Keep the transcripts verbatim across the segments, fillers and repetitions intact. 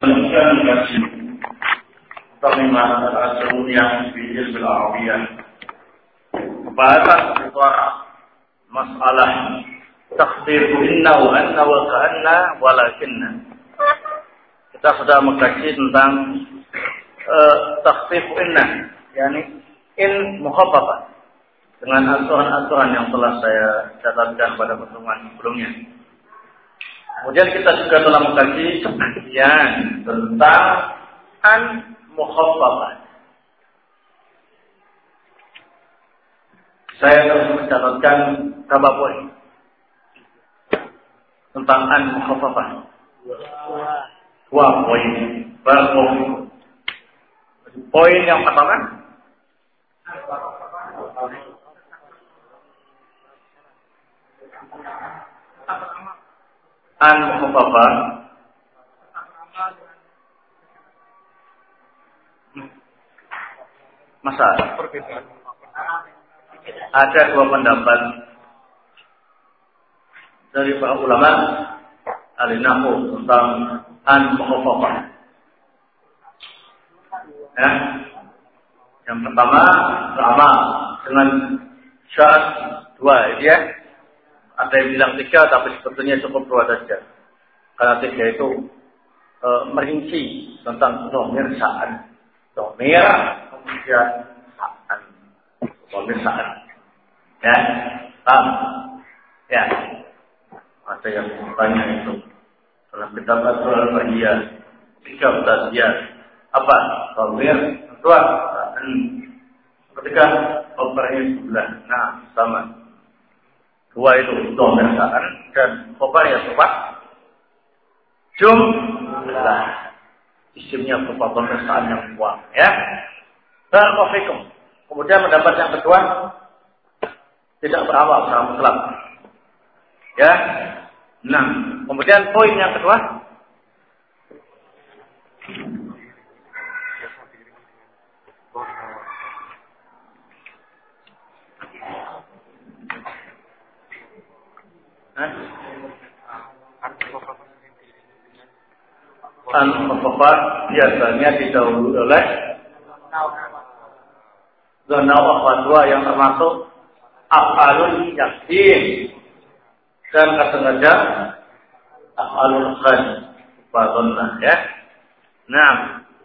Melanjutkan kaji Terima al-Asrun yang Bihil bil-Arabiyah. Pembahasan seputar masalah takhtifu inna wa anna wa ka'anna walakinna. Kita sudah mengkaji tentang uh, takhtifu inna, yakni in mukhaffafah, dengan aturan-aturan yang telah saya catatkan pada pertemuan sebelumnya. Kemudian kita juga telah mengkaji sebagian tentang an mukhaffafah. Saya telah mencatatkan berapa poin tentang an mukhaffafah. Dua poin. Berapa poin yang pertama? An mukhaffafah masa ada dua pendapat dari para ulama al-nahwu tentang an mukhaffafah. Ya. Yang pertama sama dengan syarat dua, ya. Ada yang bilang tiga, tapi sebetulnya cukup dua saja. Karena tiga itu e, merinci tentang dhamir sa'an. Dhamir, kemudian sa'an. Dhamir sa'an. Ya, paham? Ya. Ada yang bertanya itu. Dalam kitab Al-Bahiyah, tiga utasiah. Apa? Dhamir, kedua, sa'an. Ketiga, operasi sebelah. Nah, sama. Dua itu dhamir sa'an dan khobar ya sobat jumlah isimnya berupa dhamir sa'an yang kuat, ya. Barakallahu. Kemudian pendapat yang kedua tidak berawal secara mutlak, ya. Nah, kemudian poin yang kedua an mukhaffafah biasanya didahului oleh zona akhwatwa yang termasuk af'alul yakin dan kadang-kadang af'alul khan wadhannah, ya. Nah,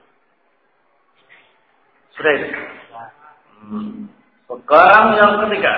sudah itu. Hmm. Sekarang yang ketiga.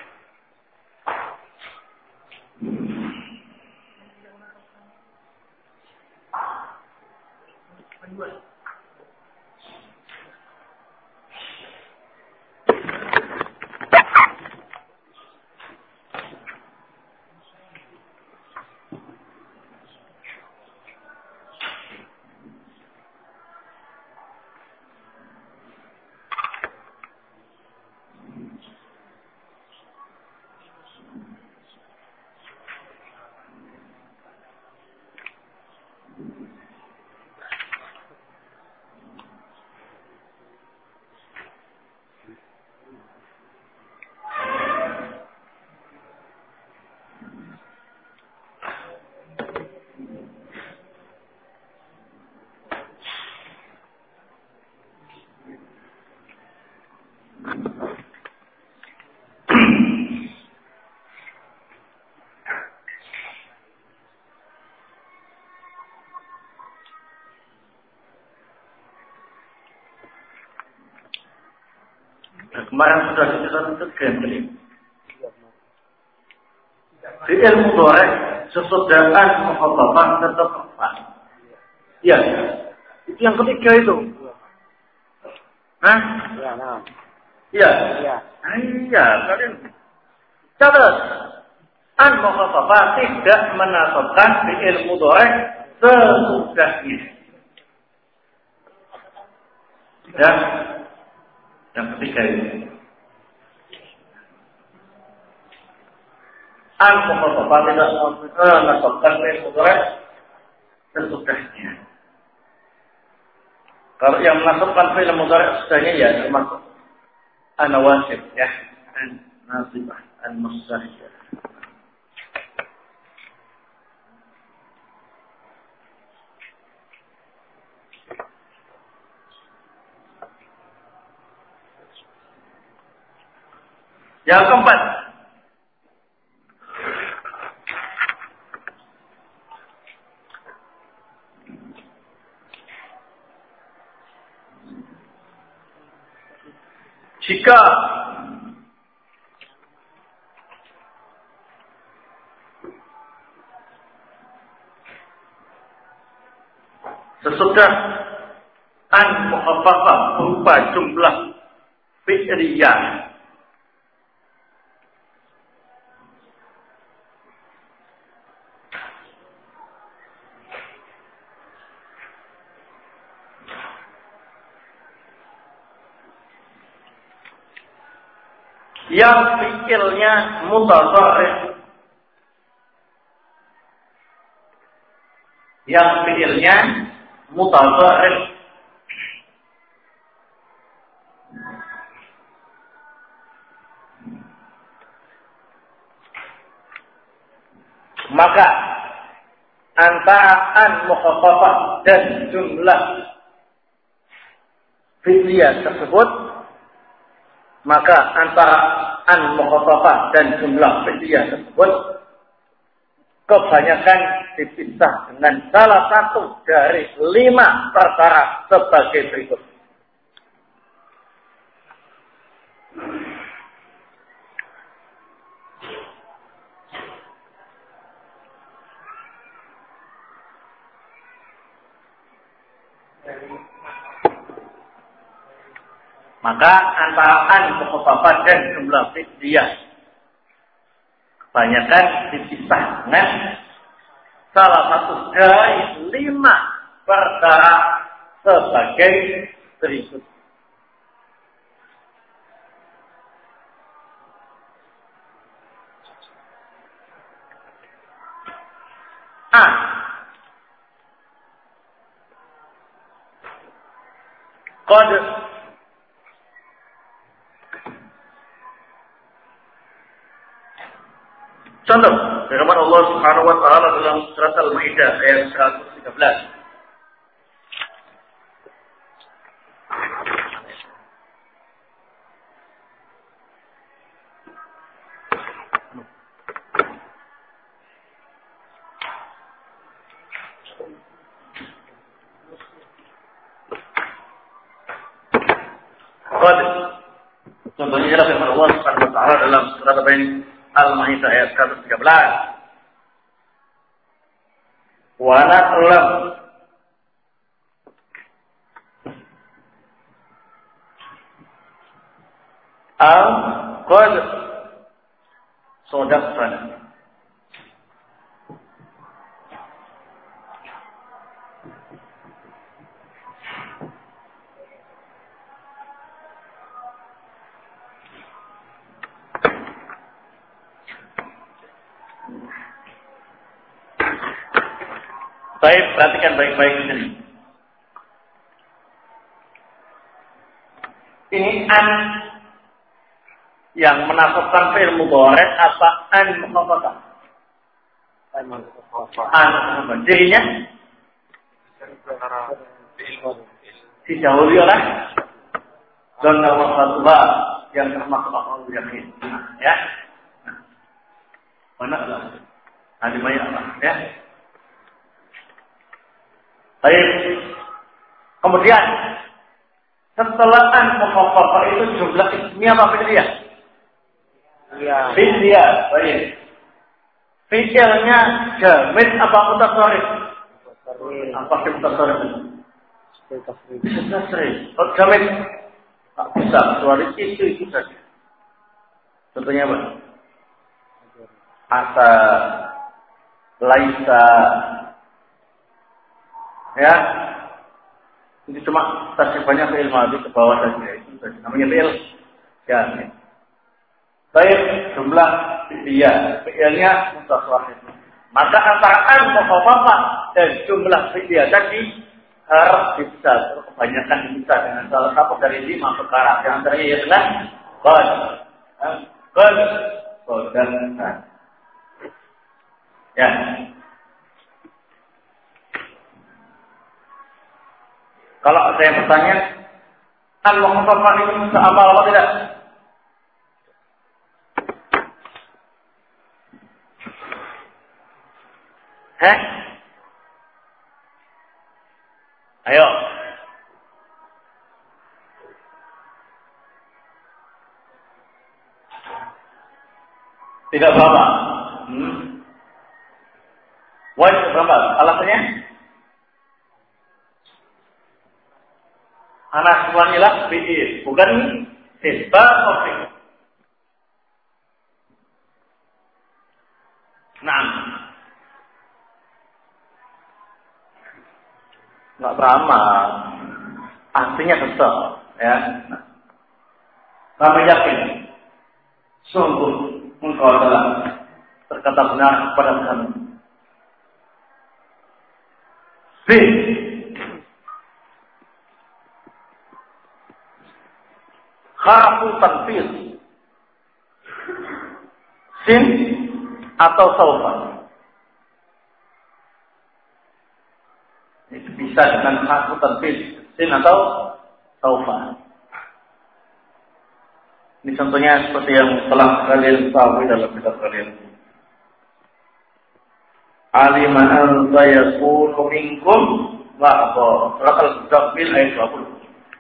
Kemarin sudah diceritakan gambling. Di ilmu dorek sesudahkan mukhaffafah tetap apa? Ya, itu yang ketiga itu. Hah? Ya, nah. Iya. Iya. Iya, kalian catat. An mukhaffafah tidak menasabkan di ilmu dorek sesudahnya. Ya. Yang ketiga ini an mukhaffafah tidak menasabkan fi'il mudhari' sesudahnya. Kalau yang menasabkan fi'il mudhari' sesudahnya ya termasuk an-nawasib, ya, an-nasibah, an-mustahiyah. Yang keempat, jika sesudah an mukhaffafah berupa jumlah fi'liyah yang fi'ilnya mutadharrif, yang fi'ilnya mutadharrif, maka antara an mukhaffafah dan jumlah fi'liyah tersebut, maka antara an mukhaffafah dan jumlah fi'liyah tersebut kebanyakan dipisah dengan salah satu dari lima perkara sebagai berikut. Maka antara an mukhaffafah dan jumlah fi'liyah kebanyakan dipisah dengan salah satu dari lima perkara sebagai berikut. A. Qad contoh, firman Allah Subhanahu wa taala dalam surat Al-Maidah ayat seratus tiga belas. Qad. Contohnya adalah firman Allah Subhanahu wa taala dalam surat Al-Maidah ayat seratus tiga belas. Wa na'lam al qad sadaqtana. Baik, perhatikan baik-baik di sini. Ini an yang menasabkan fi'il mudhari' apa an mukhaffafah? An mukhaffafah. An mukhaffafah. Jadinya didahului oleh dhamma mukhaffafah yang termasuk af'al yakin. Ya. Mana lah? Ada banyak apa? Ya. Baik. Kemudian setelah an mukhaffafah itu jumlah ismiyah apa fi'liyah? Iya. Fi'liyah. Baik. Fi'ilnya jamid apa mutasarrif? Apa mutasarrif? Bisa tasrif. Kalau jamid tak bisa kecuali itu itu saja. Contohnya apa? Asa, laisa. Ya, ini cuma tasrifannya fi'il madhi ke bawah saja, itu saja. Namanya fi'il jamid. Baik, jumlah fi'liyah, fi'ilnya mutasarrif. Maka antara an mukhaffafah dan jumlah fi'liyah tadi harus dipisah. Kebanyakan dipisah dengan salah satu dari lima perkara. Yang antaranya ya dengan qad, qad, qad. Ya. Kalau saya bertanya, al-mukhaffafah ini seamal apa tidak? Ayo. Tidak berapa. Hmm. Wajib berapa? Alasannya? Anak semuanya fi'il, bukan sifat objek. Nah, nggak beramal, artinya tetap, ya. Kami yakin, sungguh engkau adalah berkata benar kepada kami. B. Harfu tanfir. Sin atau saufa. Itu bisa dengan harfu tanfir, sin atau saufa. Ini contohnya seperti yang telah kalian tahu dalam kitab kalian. Alima an sayakunu minkum wa apa? Surat Al-Muzammil ayat dua puluh.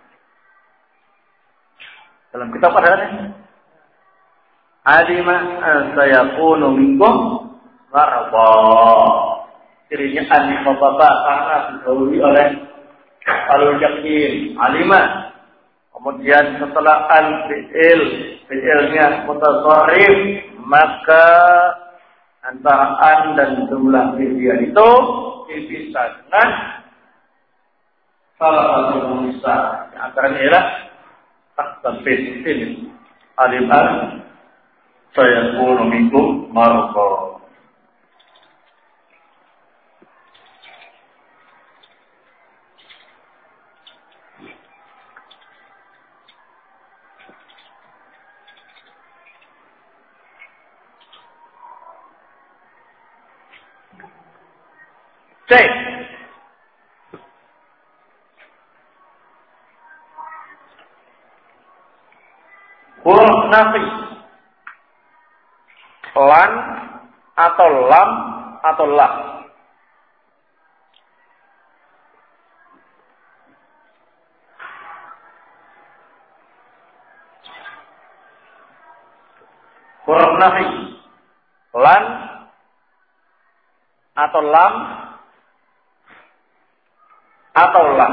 Dalam kitab ada ini. Alima an sayakunu minkum wa apa? Cirinya an mubtada karena didahului oleh al-yakin. Alima. Kemudian setelah al-fi'il, fi'ilnya mutasarrif, maka antara an dan jumlah fi'il itu dipisah dengan salah satu pemisah. Antaranya ialah taksan fi'il. Alif an sayakunu minkum marqa. C. Huruf nafi. Lan atau lam atau la. Huruf nafi. Lan atau lam atau lah.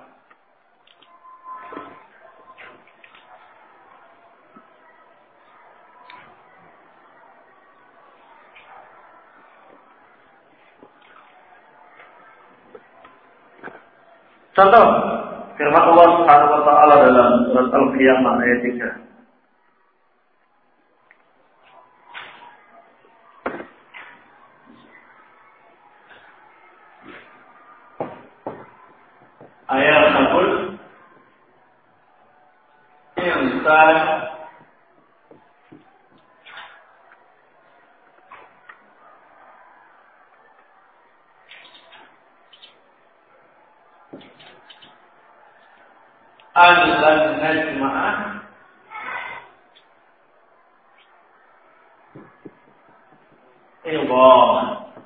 Contoh firman Allah Subhanahu wa taala dalam surat Al-Qiyamah ayat tiga. Ayat tersebut insan al-lan najma'ah iwam.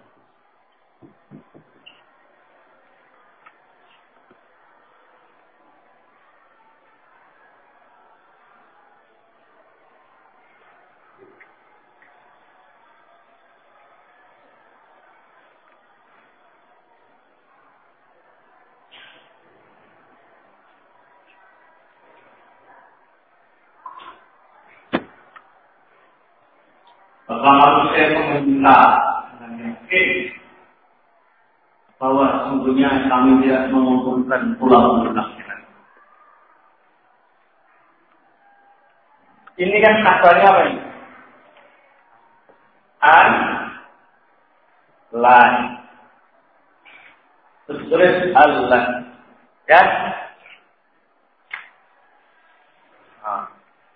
Maka manusia meminta dengan yakin bahwa sesungguhnya kami tidak mengumpulkan pulau benaknya. Ini kan asalnya apa ini? An, lan, terus tulis Allah, ya? Nah.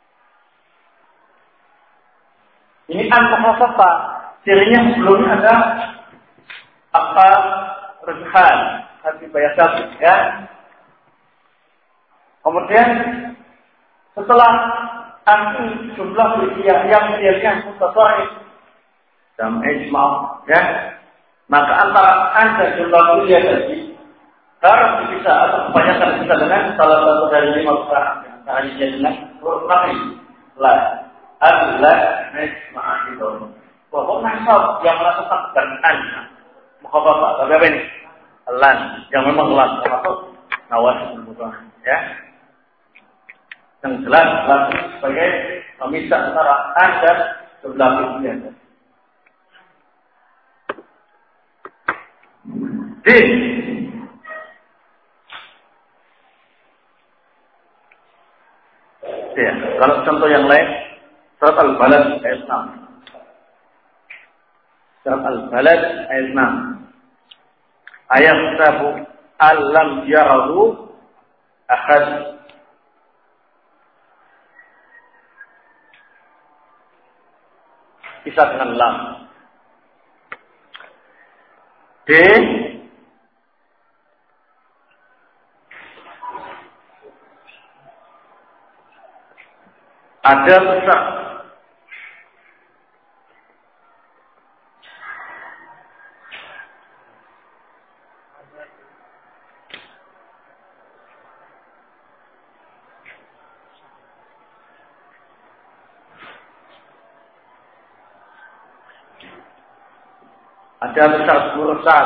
Ini an-mukhafafah, cirinya sebelumnya ada apa rujhan, hati bayasat, ya. Kemudian setelah an jumlah fi'liyah yang fi'ilnya mutasarrif dan ijma', ya. Maka antara an dan jumlah fi'liyah tadi Harus dipisah atau kebanyakan bisa dengan salah satu dari lima perkara. Antaranya dengan huruf nafi. La. Allah nisma'idun. Bahwa nasab yang melakukan berkan. Mukhafafah. Tapi apa ini? Lan. Yang memang lan. Termasuk nawasul mudah. Ya. Yang jelas lan sebagai pemisah antara an dan sebelah kiri. Din. Ya, kalau contoh yang lain, surat Al-Balad ayat enam. Surat Al-Balad ayat enam. Ayat sabu alam yarahu ahad. Bisa dengan lam. D. Ada besar. Ada besar sepuluh saat.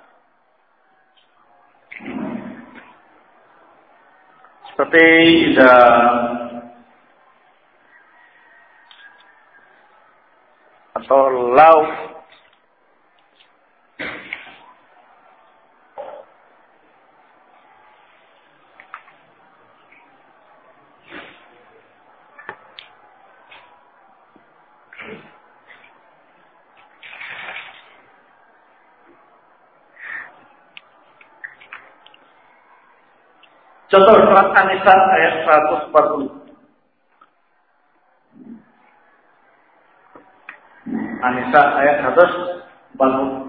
Sepertiida atau lau contoh surat An-Nisa ayat seratus empat puluh. An-Nisa ayat seratus empat puluh.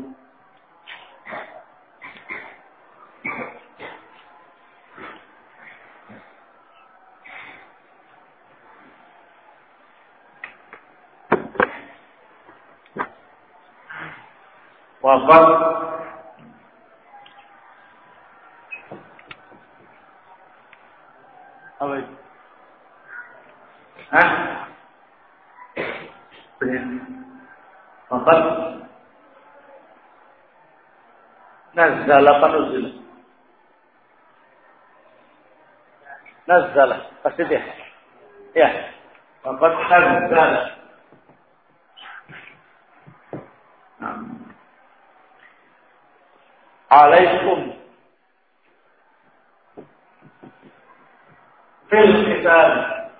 Wafat apa itu? Hah? Benar. Wafat Nazzala panuzil. Nazzala pasti dia. Ya. Wafat Nazzala. Alaikum fil qital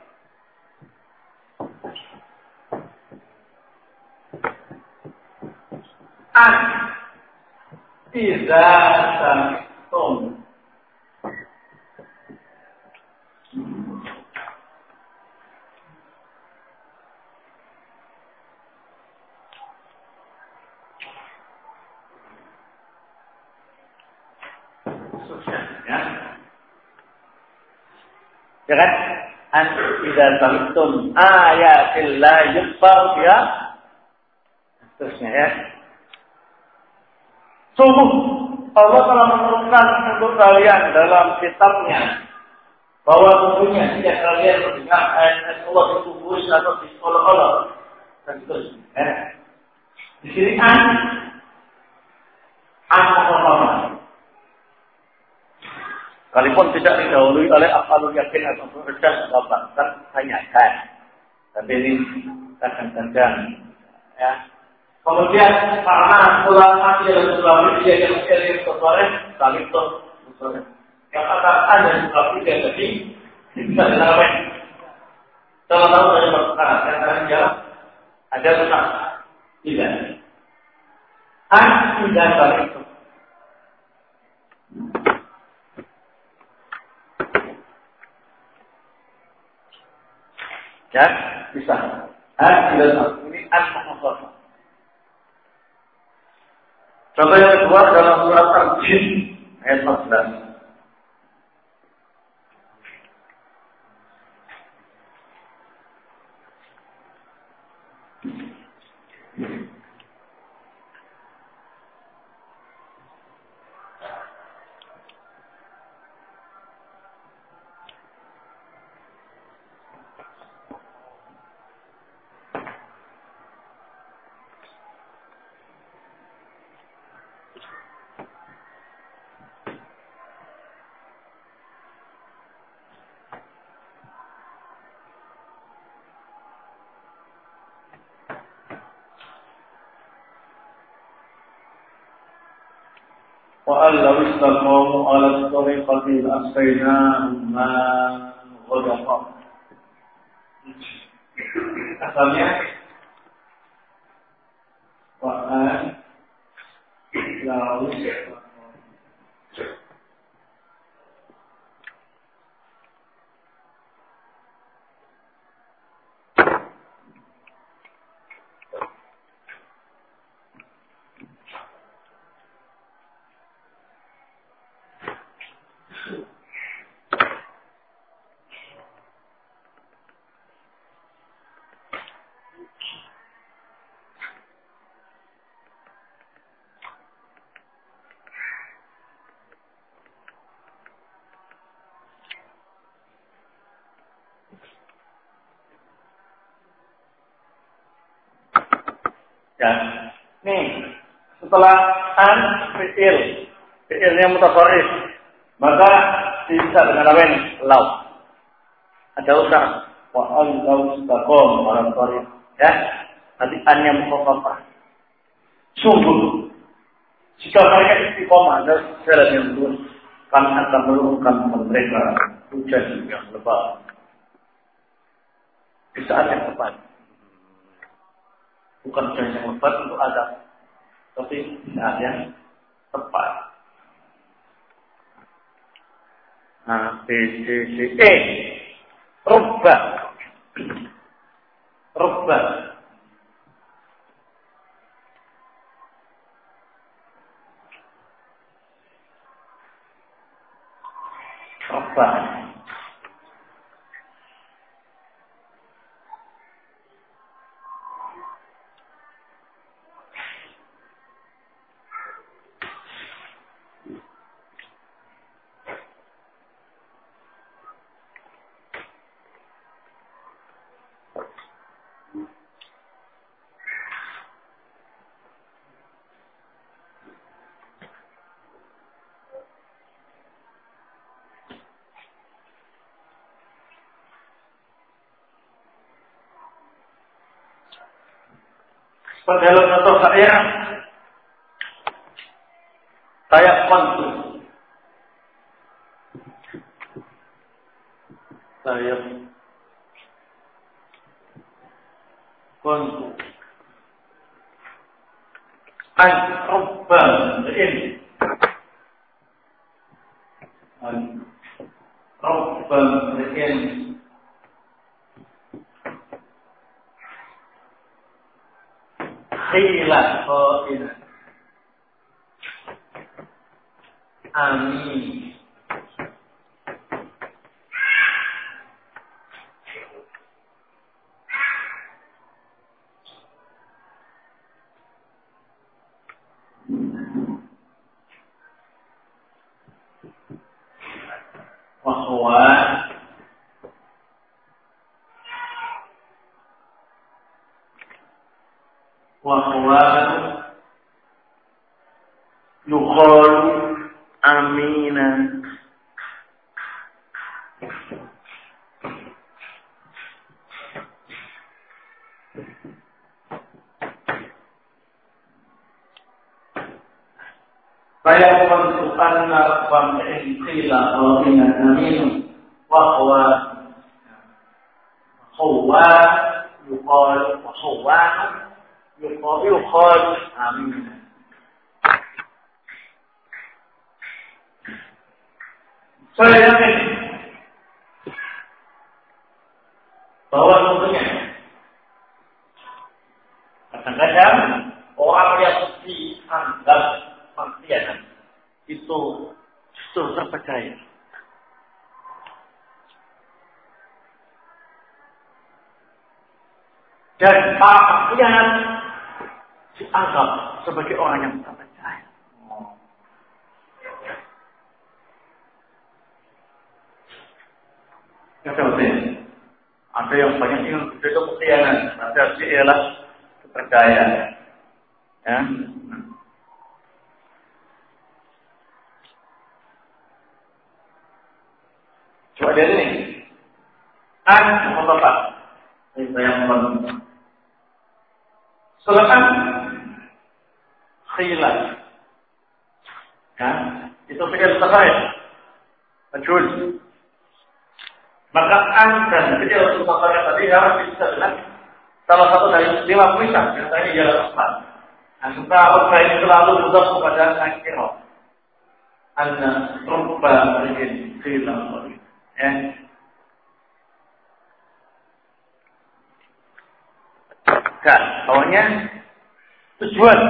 an idza samtum ya. Ya kan? An idza samtum ayatillah yukfar ya. Terusnya ya. Sungguh Allah telah menurunkan untuk kalian dalam kitabnya bahwa sesungguhnya jika kalian mendengar ayat Allah dikufuri atau diolok-olok dan seterusnya. Ya. Di sini an an apa? Sekalipun tidak didahului oleh afalul yakin atau berdas apa, kan tanyakan. Tapi ini kadang-kadang ya. Kemudian karena ulama yang ulama dia yang menjadi ketuaan kami itu yang kata ada ulama dia tadi bisa dilakukan. Kalau tahu dari perkara yang akan jawab ada benar tidak. An tidak balik itu. Ya, bisa. An tidak ini an mengumpulkan. Contoh yang kedua dalam surat Al-Jin ayat empat belas. وأن لو استقاموا على الطريقة لأسقيناهم ماء غدقا. Asalnya wa'an lalu ya, nih setelah an fi'il, fi'ilnya mutasorif, maka bisa dengan apa ini? Lau. Ada usah. Wa an lau istaqom orang sorif. Ya, nanti annya mukhaffafah. Sungguh, jika mereka istiqomah dan jalan yang lurus, kami akan menurunkan mereka hujan yang lebat di saat yang tepat. Bukan hujan yang lebat untuk azab, tapi saat yang tepat. Nah, B, C, C, E, rubba, rubba, rubba. Dalam contoh saya, saya kontu, saya kontu, an rubba ini, an rubba ini. Khila qailan amin wa huwa wa huwa yuqalu amina saya menentukan narfam ikhila qawina amin wa huwa huwa yuqalu wa huwa yuqalu amin. Saya yakin bahwa tentunya kadang-kadang orang yang dianggap pengkhianat itu justru terpercaya. Dan para pengkhianat dianggap sebagai orang yang tak percaya. Ya, ada yang banyak yang sudah pengkhianat, ada ialah percaya. Ya. Coba dari ini, an apa bapak? Ini saya membantu. Setelah khilaf Ya, itu fi'il mutafarrid. Majhul. Maka an dan fi'il mutafarrid tadi harus bisa dengan salah satu dari lima pemisah. Yang tadi ialah asal. Nah, kita apa ini selalu mudhaf kepada nakirah. Anna rubba rijin khilaf. Ya. Kan, pokoknya tujuan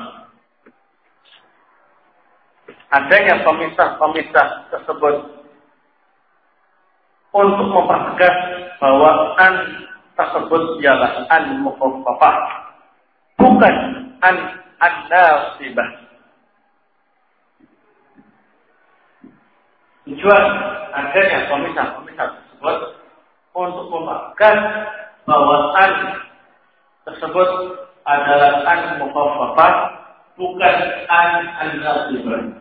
adanya pemisah-pemisah tersebut untuk mempertegas bahwa an tersebut ialah an mukhaffafah, bukan an an-nasibah. Tujuan adanya pemisah-pemisah tersebut untuk mempertegas bahwa an tersebut adalah an mukhaffafah, bukan an an-nasibah.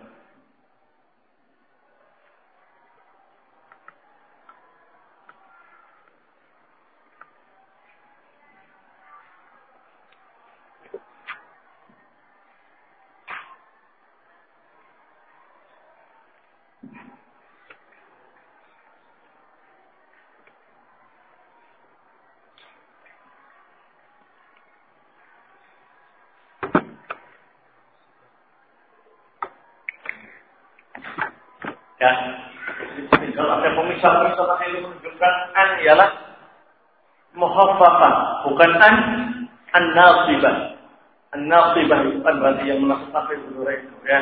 Ya, kalau ada pemisah-pemisah tadi itu menunjukkan an ialah muhaffafah, bukan an an-nasibah. An-nasibah itu kan berarti yang menasabkan itu, ya.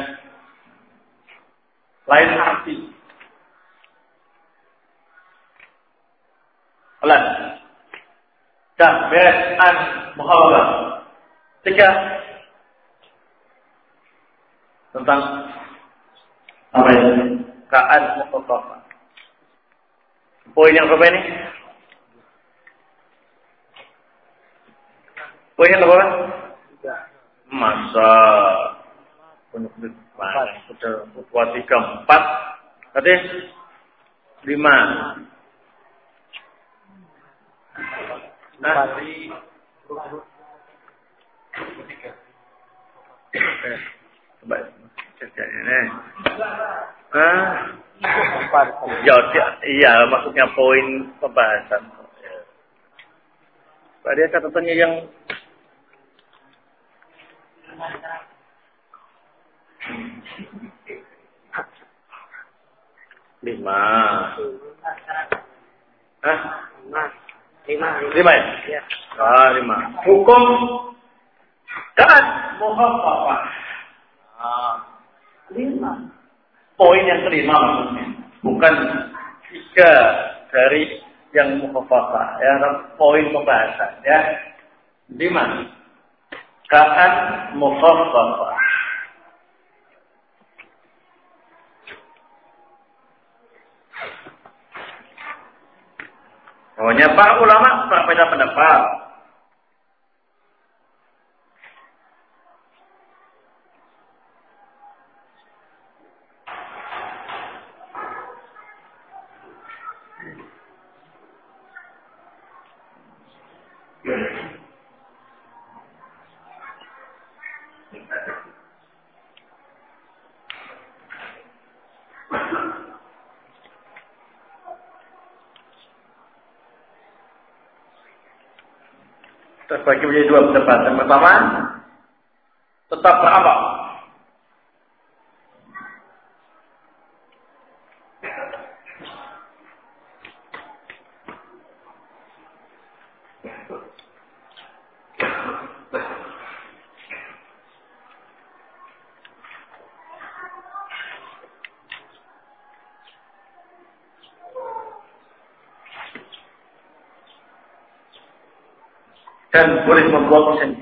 Lain arti. Pelan. Dan beres an muhaffafah. Tiga tentang apa ini? Kaan mukhaffafah. Poin yang berapa ini? Poin yang berapa? Tiga. Masa penuh banget. Sudah dua tiga empat. Tadi lima. Nah, di coba cek ini. Ah, ya, iya, maksudnya poin pembahasan. Pak dia catatannya yang lima. Hah? Lima. Lima. Lima ya? Iya. Ah, lima. Hukum kan muhaffafah. Ah, lima. Poin yang kelima maksudnya, bukan tiga dari yang mukhafafah, ya, poin pembahasan, ya. Lima, kaan mukhafafah. Pokoknya para ulama berbeda pendapat. Terbagi menjadi dua pendapat. Yang pertama, tetap beramal. Dan boleh membuat mesin.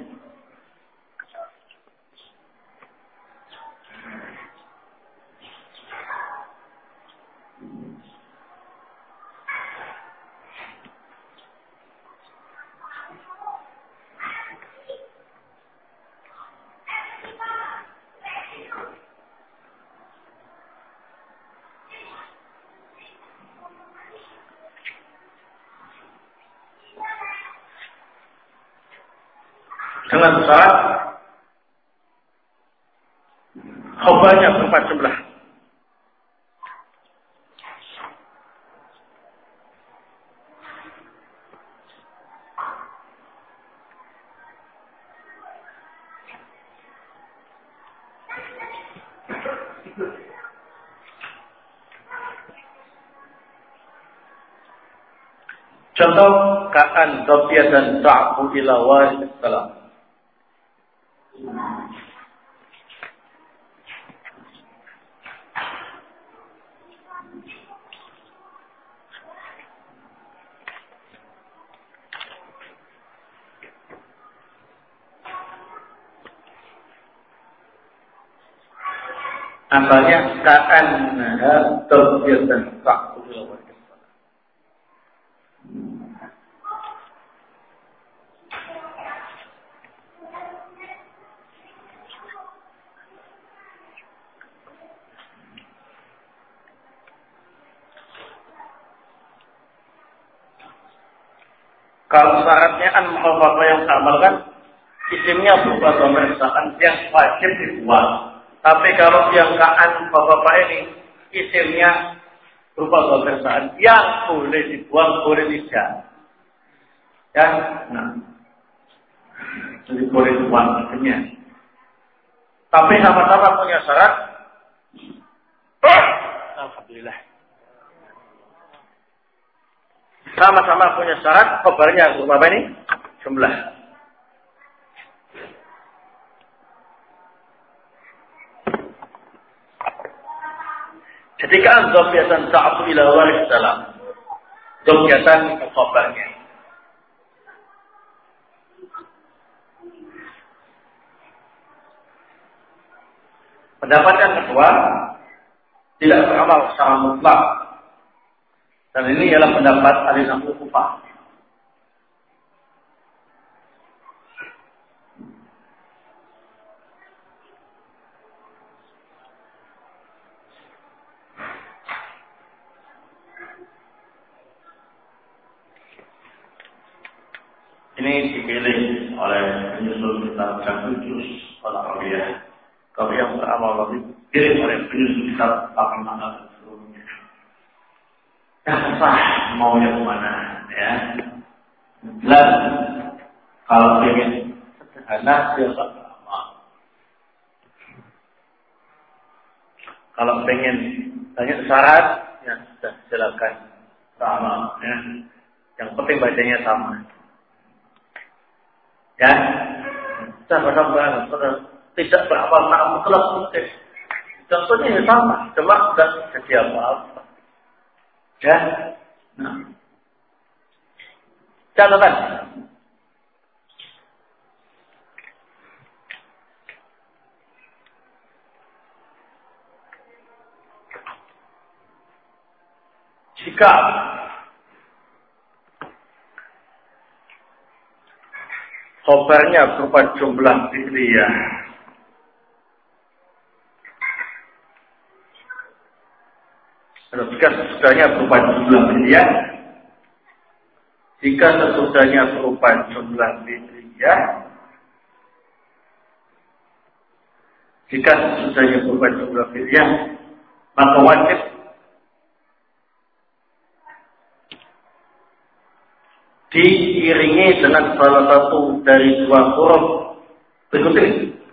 Dengan syarat khobarnya berupa jumlah Contoh kaan dobiatan ta'bu ila waris salam. Asalnya ka'annaha tawbiyatan ta'budu wa ta'ala. Kalau syaratnya an mukhafafah yang sama kan isimnya berupa dhamir misalkan yang wajib dibuang. Tapi kalau yang kaan bapak-bapak ini isimnya berupa dhamir saat yang boleh dibuang, boleh tidak. Ya, nah, jadi boleh dibuang isimnya. Tapi sama-sama punya syarat. Alhamdulillah. Sama-sama punya syarat. Khabarnya berupa apa ini? Jumlah. Ketika dzabiyatan ta'tu ila waris salam. Dzabiyatan khabarnya. Pendapat yang kedua tidak beramal secara mutlak. Dan ini ialah pendapat ahli nahwu Kufah. Ini dipilih oleh penyusun kitab Juz Al-Arabiyah. Kalau yang beramal lebih dipilih oleh penyusun kitab Al-Makna sebelumnya. Yang sah mau yang mana, ya? Jelas kalau ingin sederhana biasa beramal. Kalau ingin banyak syarat, ya sudah silakan beramal. Ya. Yang penting bacanya sama. Ya, sama-sama tidak beramal secara mutlak mungkin. Contohnya ya sama, cuma tidak jadi apa-apa. Ya, nah. Catatan. Jika khabarnya berupa jumlah fi'liyah, jika sesudahnya berupa jumlah fi'liyah, jika sesudahnya berupa jumlah fi'liyah, jika sesudahnya berupa jumlah fi'liyah, maka wajib diiringi dengan salah satu dari dua huruf berikut ini.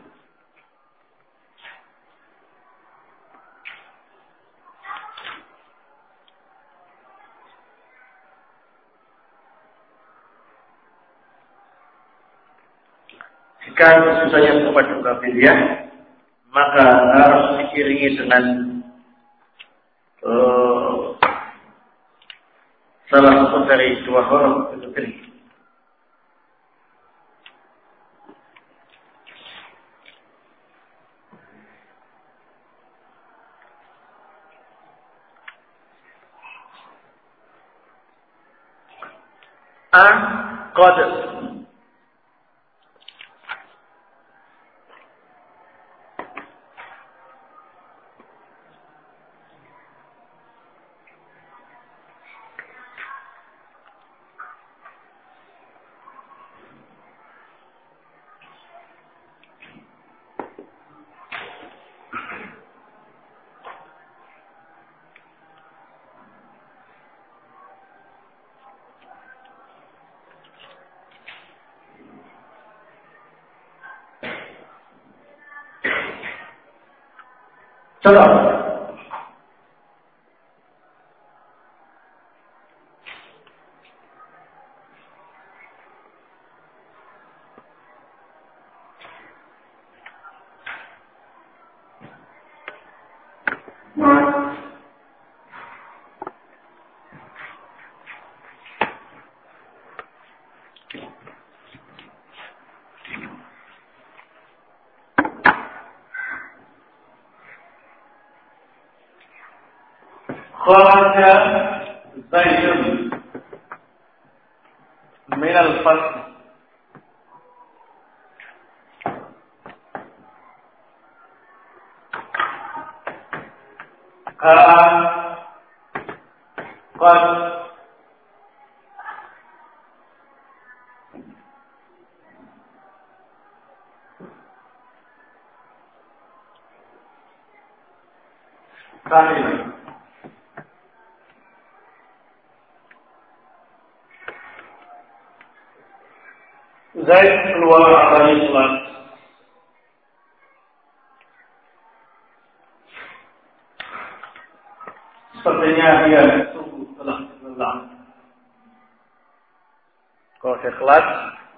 Jika susahnya berupa jumlah fi'liyah, maka harus diiringi dengan uh, salah satu dari dua huruf berikut ini. A, qad. Contoh. kharaja Zaidun min al-fasl. Kala qad Kamil. Zaid keluar dari sholat. Sepertinya dia sungguh telah lelah. Kalau dia kelas,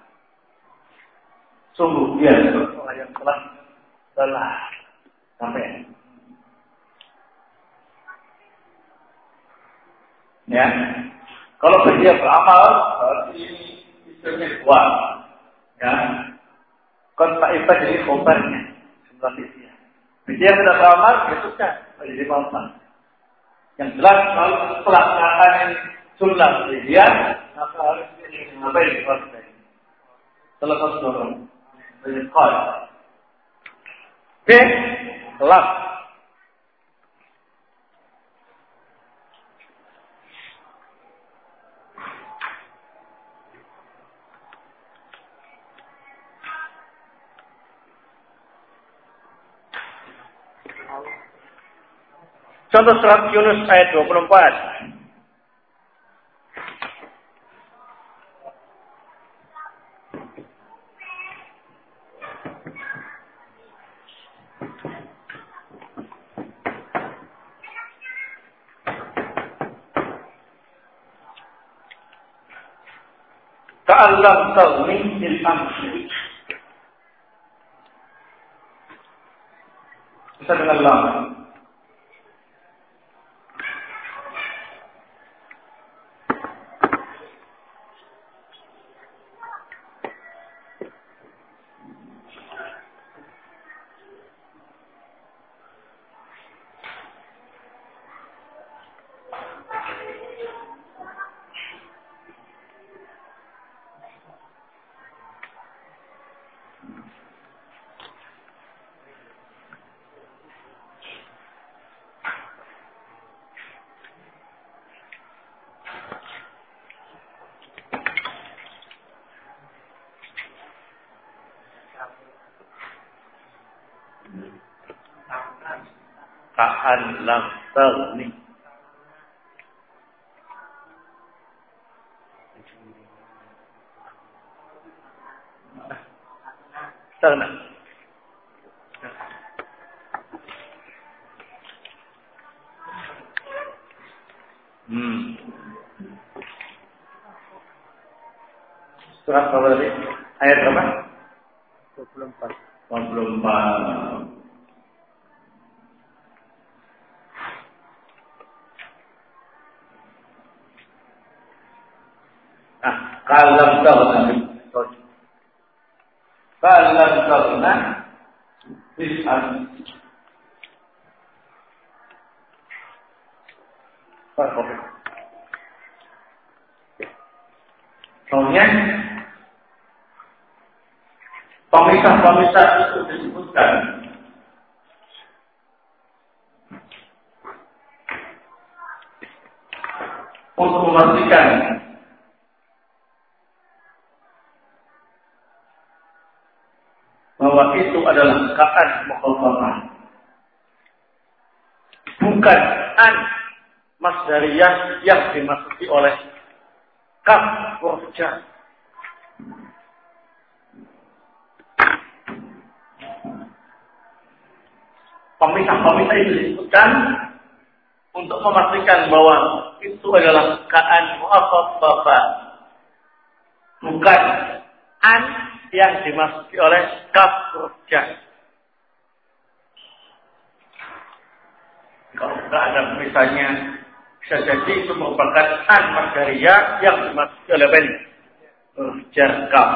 sungguh dia seorang yang telah lelah sampai. Ya, kalau dia beramal, berarti istrinya dua. Ya, kon Taifah jadi khobarnya sebelah dia. Dia tidak beramal, dia sudah menjadi mantan. Yang jelas kalau pelaksanaan jumlah dia, maka harus ini ngapain di partai. Terlepas dorong, menjadi kod. B, kelas. Contoh surat Yunus ayat dua puluh empat. Ka'allam tawmi bil amsi. Bisa dengan lam. Ka'allam tawmi. Sana. Hmm. Surat apa tadi? Ayat berapa? dua puluh empat. dua puluh empat. Ah, kalam tawna. Kalam tawna. Bis'an. Perfect. Kemudian pemisah-pemisah itu disebutkan untuk memastikan bahwa itu adalah ka'an mukhaffafah, bukan an masdariyah yang dimasuki oleh kaf huruf jar. Pemisah-pemisah itu disebutkan untuk memastikan bahwa itu adalah ka'an mukhaffafah, bukan an yang dimasuki oleh kaf huruf jar. Kalau tidak ada misalnya, bisa jadi itu merupakan an masdariyah yang dimasuki oleh bani huruf jar kaf.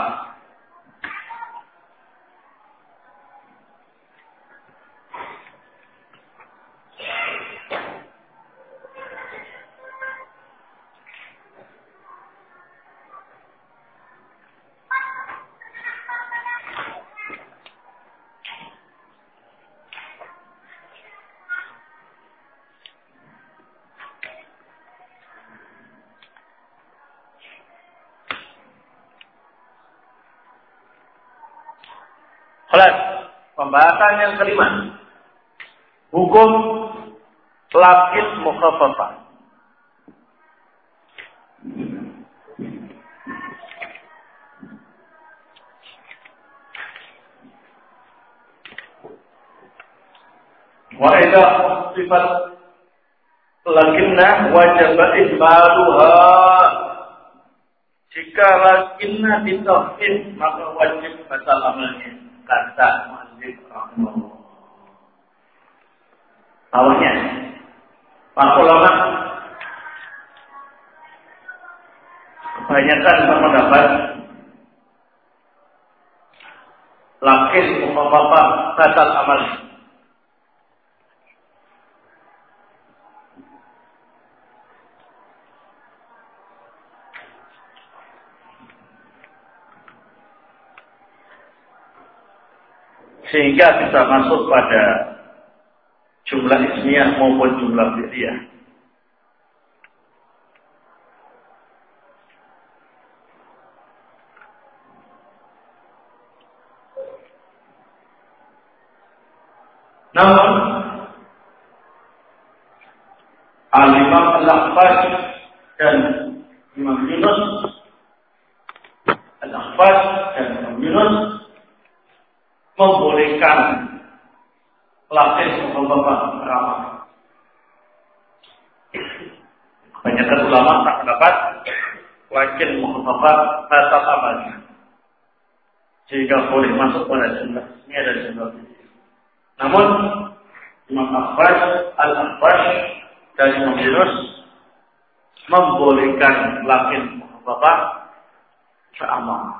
Kelas pembahasan yang kelima. Hukum lapis mukhaffafah. Wa idza sifat lakinna wajib ihbaluha. Jika lakinna ditauhid maka wajib batal amalnya. Kata Malik rahimahullah. Awalnya para ulama kebanyakan berpendapat lakin mukhaffafah batal amalnya. Sehingga bisa masuk pada jumlah ismiyah maupun jumlah fi'liyah. Namun Al-Imam Al-Akhfar dan Imam Yunus Al-Akhfar dan Imam Yunus membolehkan lapis mukhaffafah ramah. Kebanyakan ulama tak pendapat wajib mukhaffafah batal amalnya, sehingga boleh masuk pada jumlahnya dan jumlah. Namun Imam Akhfar, Al-Akhfar dan Imam Yunus membolehkan lapis mukhaffafah ramah.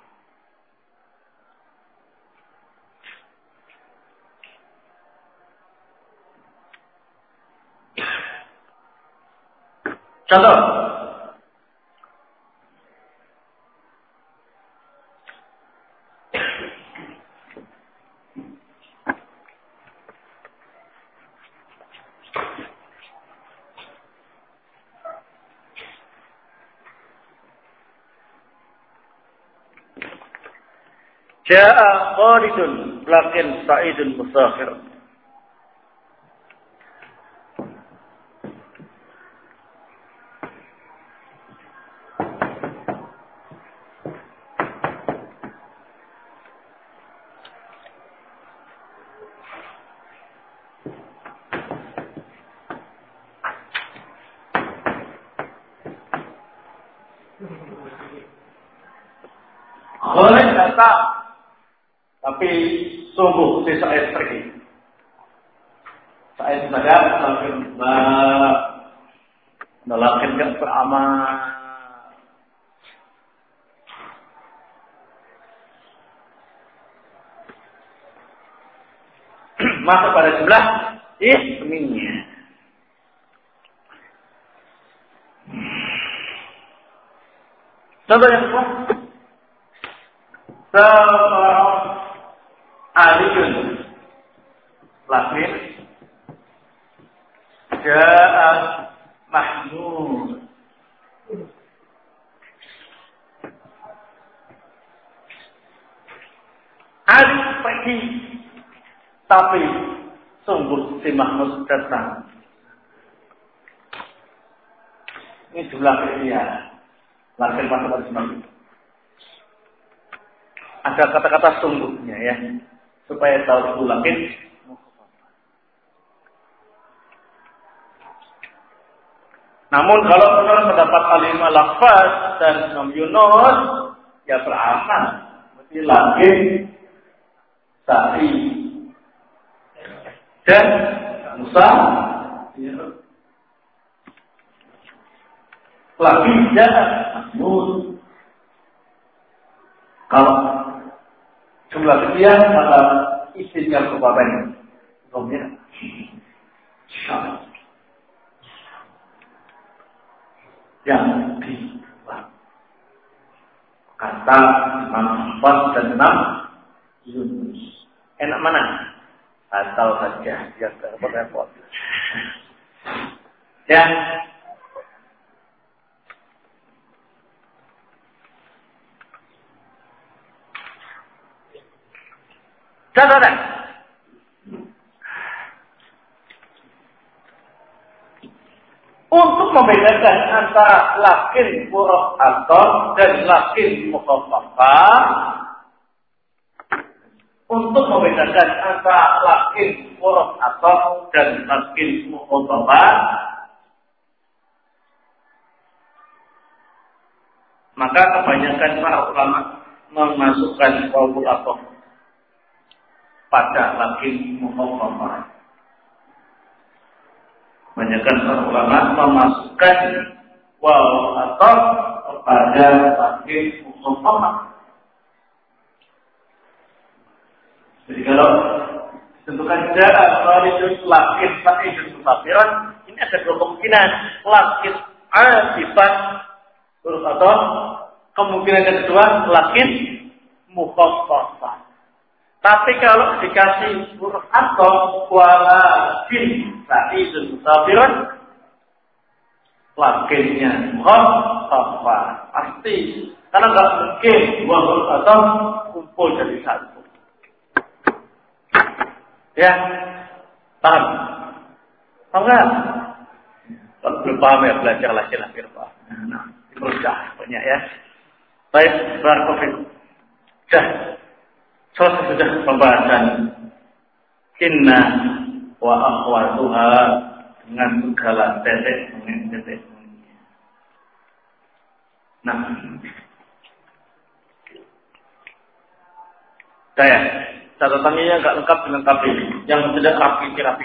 Contoh, Ja'a Khalidun lakin Sa'idun musafir. Khalid datang, tapi sungguh si Sa'id pergi. Sa'id sadar, tapi melakukan yang beramal. Masuk pada jumlah isminya. Contoh yang kedua. Seorang aliyun lahir ja'a Mahmud. Ali pergi, tapi sungguh si Mahmud datang. Ini jumlah dia lahir masuk pada jumlah. Ada kata-kata sungguhnya ya, supaya tahu itu lakin. Namun kalau menurut pendapat Al-Imam Al-Akhfar dan Imam Yunus, ya beramal, mesti lakin, sa'i, dan Musa, lagi jahat, Mahmud. Kalau jumlah sekian maka istilah kebaban kemudian yang kedua kata Imam Akhfar dan Imam Yunus. Enak mana? Atau saja yang repot-repot. Ya. Catatan. Untuk membedakan antara lakin huruf atau dan lakin mukhaffafah, untuk membedakan antara lakin huruf atau dan lakin mukhaffafah, maka kebanyakan para ulama memasukkan wawul atau pada lakin mukhaffafah. Kebanyakan para ulama memasukkan waw atau pada lakin mukhaffafah. Jadi kalau ditentukan jalan khalidun lakin sa'idun musafiran, ini ada dua kemungkinan. Lakin asifan huruf atau kemungkinan yang kedua lakin mukhaffafah. Tapi kalau dikasih huruf atau walakin sa'idun musafiran, lakinnya mukhaffafah pasti, karena nggak mungkin dua huruf atau kumpul jadi satu. Ya, paham? Paham nggak? Kalau belum paham ya belajar lagi lah biar paham. Nah, diperlukan banyak ya. Baik, barakallahu. Sudah, selesai sudah pembahasan inna wa akhwatuha dengan segala tetek dengan tetek. Nah, saya catatannya nggak lengkap dengan tabel, yang tidak rapi rapi